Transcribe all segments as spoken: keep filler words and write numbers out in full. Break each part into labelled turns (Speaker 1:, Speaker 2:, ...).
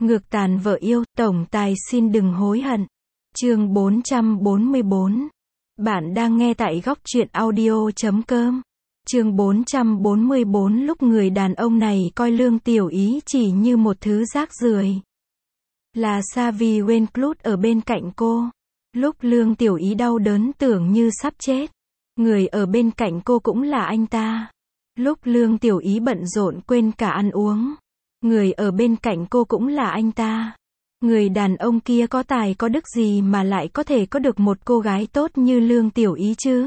Speaker 1: Ngược tàn vợ yêu, tổng tài xin đừng hối hận. Chương bốn trăm bốn mươi bốn. Bạn đang nghe tại góc truyện audio chấm com. Chương bốn trăm bốn mươi bốn. Lúc người đàn ông này coi Lương Tiểu Ý chỉ như một thứ rác rưởi. Là Xavi Wenclut ở bên cạnh cô. Lúc Lương Tiểu Ý đau đớn tưởng như sắp chết, người ở bên cạnh cô cũng là anh ta. Lúc Lương Tiểu Ý bận rộn quên cả ăn uống, người ở bên cạnh cô cũng là anh ta. Người đàn ông kia có tài có đức gì mà lại có thể có được một cô gái tốt như Lương Tiểu Ý chứ?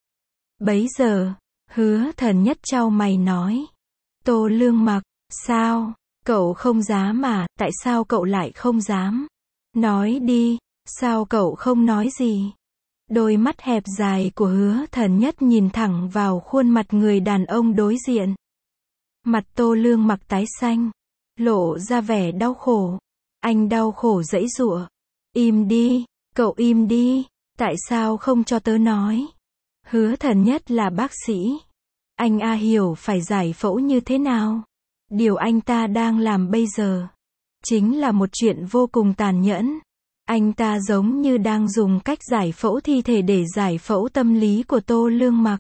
Speaker 1: Bấy giờ, Hứa Thần Nhất chau mày nói. Tô Lương Mặc, sao? Cậu không dám à? Tại sao cậu lại không dám? Nói đi, sao cậu không nói gì? Đôi mắt hẹp dài của Hứa Thần Nhất nhìn thẳng vào khuôn mặt người đàn ông đối diện. Mặt Tô Lương Mặc tái xanh, lộ ra vẻ đau khổ. Anh đau khổ giãy giụa. Im đi, cậu im đi, tại sao không cho tớ nói? Hứa Thần Nhất là bác sĩ. Anh a hiểu phải giải phẫu như thế nào. Điều anh ta đang làm bây giờ chính là một chuyện vô cùng tàn nhẫn. Anh ta giống như đang dùng cách giải phẫu thi thể để giải phẫu tâm lý của Tô Lương Mặc.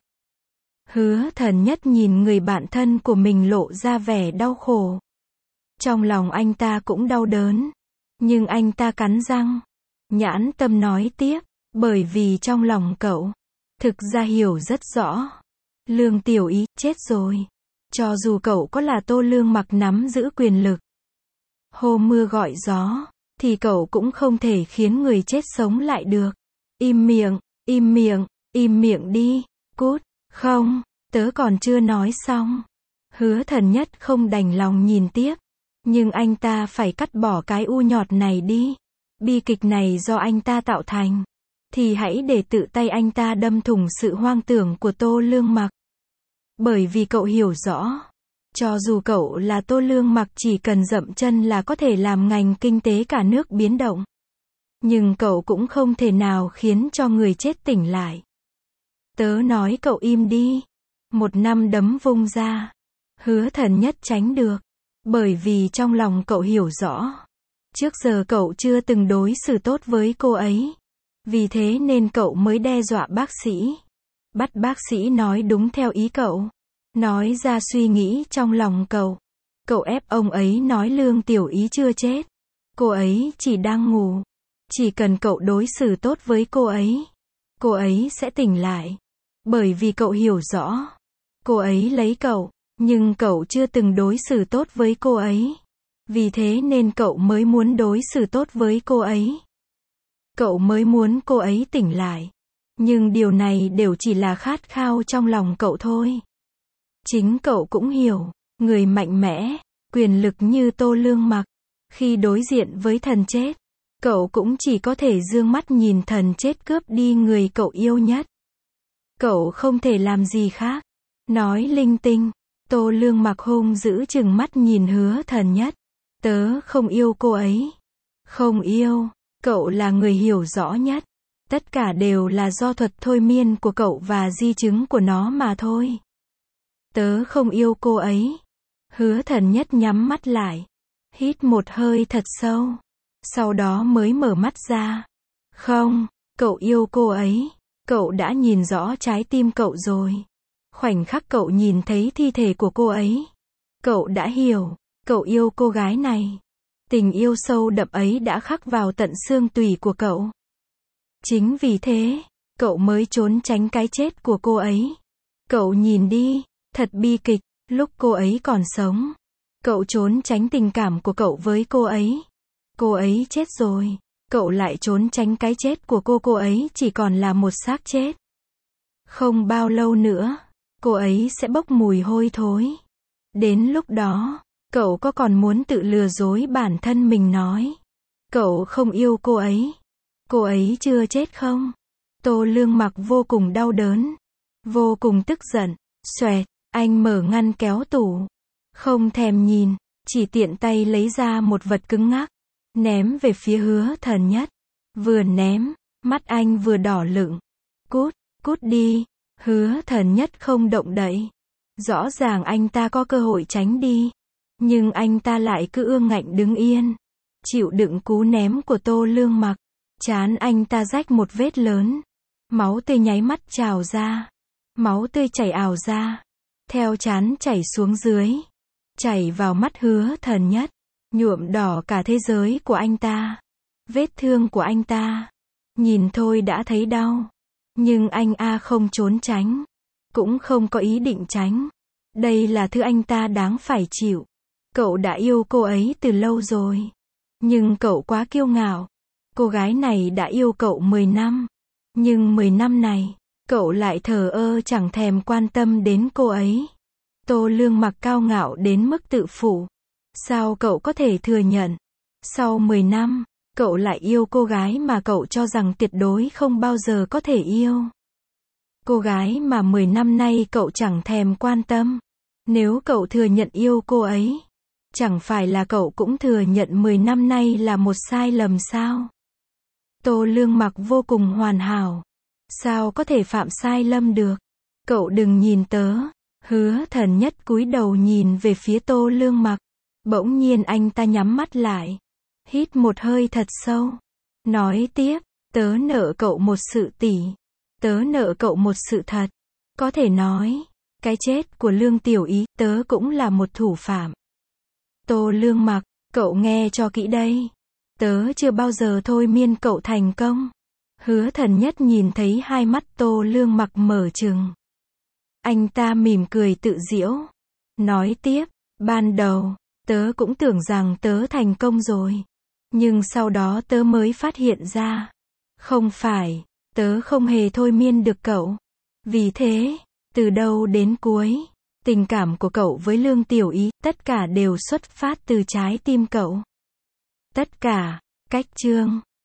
Speaker 1: Hứa Thần Nhất nhìn người bạn thân của mình lộ ra vẻ đau khổ. Trong lòng anh ta cũng đau đớn. Nhưng anh ta cắn răng. Nhãn Tâm nói tiếp. Bởi vì trong lòng cậu, thực ra hiểu rất rõ. Lương Tiểu Ý chết rồi. Cho dù cậu có là Tô Lương Mặc nắm giữ quyền lực, hô mưa gọi gió, thì cậu cũng không thể khiến người chết sống lại được. Im miệng, im miệng, im miệng đi, cút. Không, tớ còn chưa nói xong. Hứa Thần Nhất không đành lòng nhìn tiếp. Nhưng anh ta phải cắt bỏ cái u nhọt này đi. Bi kịch này do anh ta tạo thành. Thì hãy để tự tay anh ta đâm thủng sự hoang tưởng của Tô Lương Mặc. Bởi vì cậu hiểu rõ, cho dù cậu là Tô Lương Mặc chỉ cần dậm chân là có thể làm ngành kinh tế cả nước biến động. Nhưng cậu cũng không thể nào khiến cho người chết tỉnh lại. Tớ nói cậu im đi. Một năm đấm vung ra. Hứa Thần Nhất tránh được. Bởi vì trong lòng cậu hiểu rõ. Trước giờ cậu chưa từng đối xử tốt với cô ấy. Vì thế nên cậu mới đe dọa bác sĩ. Bắt bác sĩ nói đúng theo ý cậu. Nói ra suy nghĩ trong lòng cậu. Cậu ép ông ấy nói Lương Tiểu Ý chưa chết. Cô ấy chỉ đang ngủ. Chỉ cần cậu đối xử tốt với cô ấy, cô ấy sẽ tỉnh lại. Bởi vì cậu hiểu rõ. Cô ấy lấy cậu. Nhưng cậu chưa từng đối xử tốt với cô ấy. Vì thế nên cậu mới muốn đối xử tốt với cô ấy. Cậu mới muốn cô ấy tỉnh lại. Nhưng điều này đều chỉ là khát khao trong lòng cậu thôi. Chính cậu cũng hiểu, người mạnh mẽ, quyền lực như Tô Lương Mặc, khi đối diện với thần chết, cậu cũng chỉ có thể dương mắt nhìn thần chết cướp đi người cậu yêu nhất. Cậu không thể làm gì khác. Nói linh tinh. Tô Lương Mặc hung dữ chừng mắt nhìn Hứa Thần Nhất. Tớ không yêu cô ấy. Không yêu. Cậu là người hiểu rõ nhất. Tất cả đều là do thuật thôi miên của cậu và di chứng của nó mà thôi. Tớ không yêu cô ấy. Hứa Thần Nhất nhắm mắt lại. Hít một hơi thật sâu. Sau đó mới mở mắt ra. Không, cậu yêu cô ấy. Cậu đã nhìn rõ trái tim cậu rồi. Khoảnh khắc cậu nhìn thấy thi thể của cô ấy, cậu đã hiểu, cậu yêu cô gái này. Tình yêu sâu đậm ấy đã khắc vào tận xương tủy của cậu. Chính vì thế, cậu mới trốn tránh cái chết của cô ấy. Cậu nhìn đi, thật bi kịch, lúc cô ấy còn sống, cậu trốn tránh tình cảm của cậu với cô ấy. Cô ấy chết rồi, cậu lại trốn tránh cái chết của cô, cô ấy chỉ còn là một xác chết. Không bao lâu nữa, cô ấy sẽ bốc mùi hôi thối. Đến lúc đó, cậu có còn muốn tự lừa dối bản thân mình nói cậu không yêu cô ấy, cô ấy chưa chết không? Tô Lương Mặc vô cùng đau đớn, vô cùng tức giận. Xoẹt, anh mở ngăn kéo tủ, không thèm nhìn, chỉ tiện tay lấy ra một vật cứng ngắc, ném về phía Hứa Thần Nhất. Vừa ném, mắt anh vừa đỏ lựng. Cút, cút đi. Hứa Thần Nhất không động đậy. Rõ ràng anh ta có cơ hội tránh đi. Nhưng anh ta lại cứ ương ngạnh đứng yên. chịu đựng cú ném của Tô Lương Mặc. Trán anh ta rách một vết lớn. Máu tươi nháy mắt trào ra. Máu tươi chảy ào ra. Theo trán chảy xuống dưới. Chảy vào mắt Hứa Thần Nhất. Nhuộm đỏ cả thế giới của anh ta. Vết thương của anh ta. Nhìn thôi đã thấy đau. Nhưng anh A không trốn tránh. Cũng không có ý định tránh. Đây là thứ anh ta đáng phải chịu. Cậu đã yêu cô ấy từ lâu rồi. Nhưng cậu quá kiêu ngạo. Cô gái này đã yêu cậu mười năm. Nhưng mười năm này, cậu lại thờ ơ chẳng thèm quan tâm đến cô ấy. Tô Lương Mặc cao ngạo đến mức tự phụ. Sao cậu có thể thừa nhận? Sau mười năm, cậu lại yêu cô gái mà cậu cho rằng tuyệt đối không bao giờ có thể yêu. Cô gái mà mười năm nay cậu chẳng thèm quan tâm. Nếu cậu thừa nhận yêu cô ấy, chẳng phải là cậu cũng thừa nhận mười năm nay là một sai lầm sao? Tô Lương Mặc vô cùng hoàn hảo. Sao có thể phạm sai lầm được? Cậu đừng nhìn tớ. Hứa Thần Nhất cúi đầu nhìn về phía Tô Lương Mặc. Bỗng nhiên anh ta nhắm mắt lại. Hít một hơi thật sâu. Nói tiếp, tớ nợ cậu một sự tỷ. Tớ nợ cậu một sự thật. Có thể nói, cái chết của Lương Tiểu Ý, tớ cũng là một thủ phạm. Tô Lương Mặc, cậu nghe cho kỹ đây. Tớ chưa bao giờ thôi miên cậu thành công. Hứa Thần Nhất nhìn thấy hai mắt Tô Lương Mặc mở trừng. Anh ta mỉm cười tự giễu. Nói tiếp, ban đầu, tớ cũng tưởng rằng tớ thành công rồi. Nhưng sau đó tớ mới phát hiện ra. Không phải, tớ không hề thôi miên được cậu. Vì thế, từ đầu đến cuối, tình cảm của cậu với Lương Tiểu Ý, tất cả đều xuất phát từ trái tim cậu. Tất cả, cách chương